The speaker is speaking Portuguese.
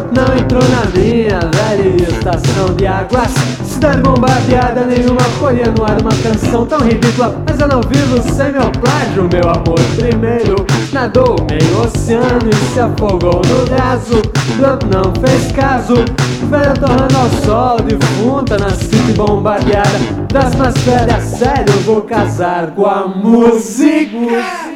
não entrou na minha velha estação de águas. Cidade bombardeada, nenhuma folha no ar, uma canção tão ridícula. Mas eu não vivo sem meu plágio, meu amor. Primeiro nadou meio oceano e se afogou no raso. Do outro não fez caso, velha torrando ao sol, defunta na city bombardeada. Das mais velhas, sério, eu vou casar com a música.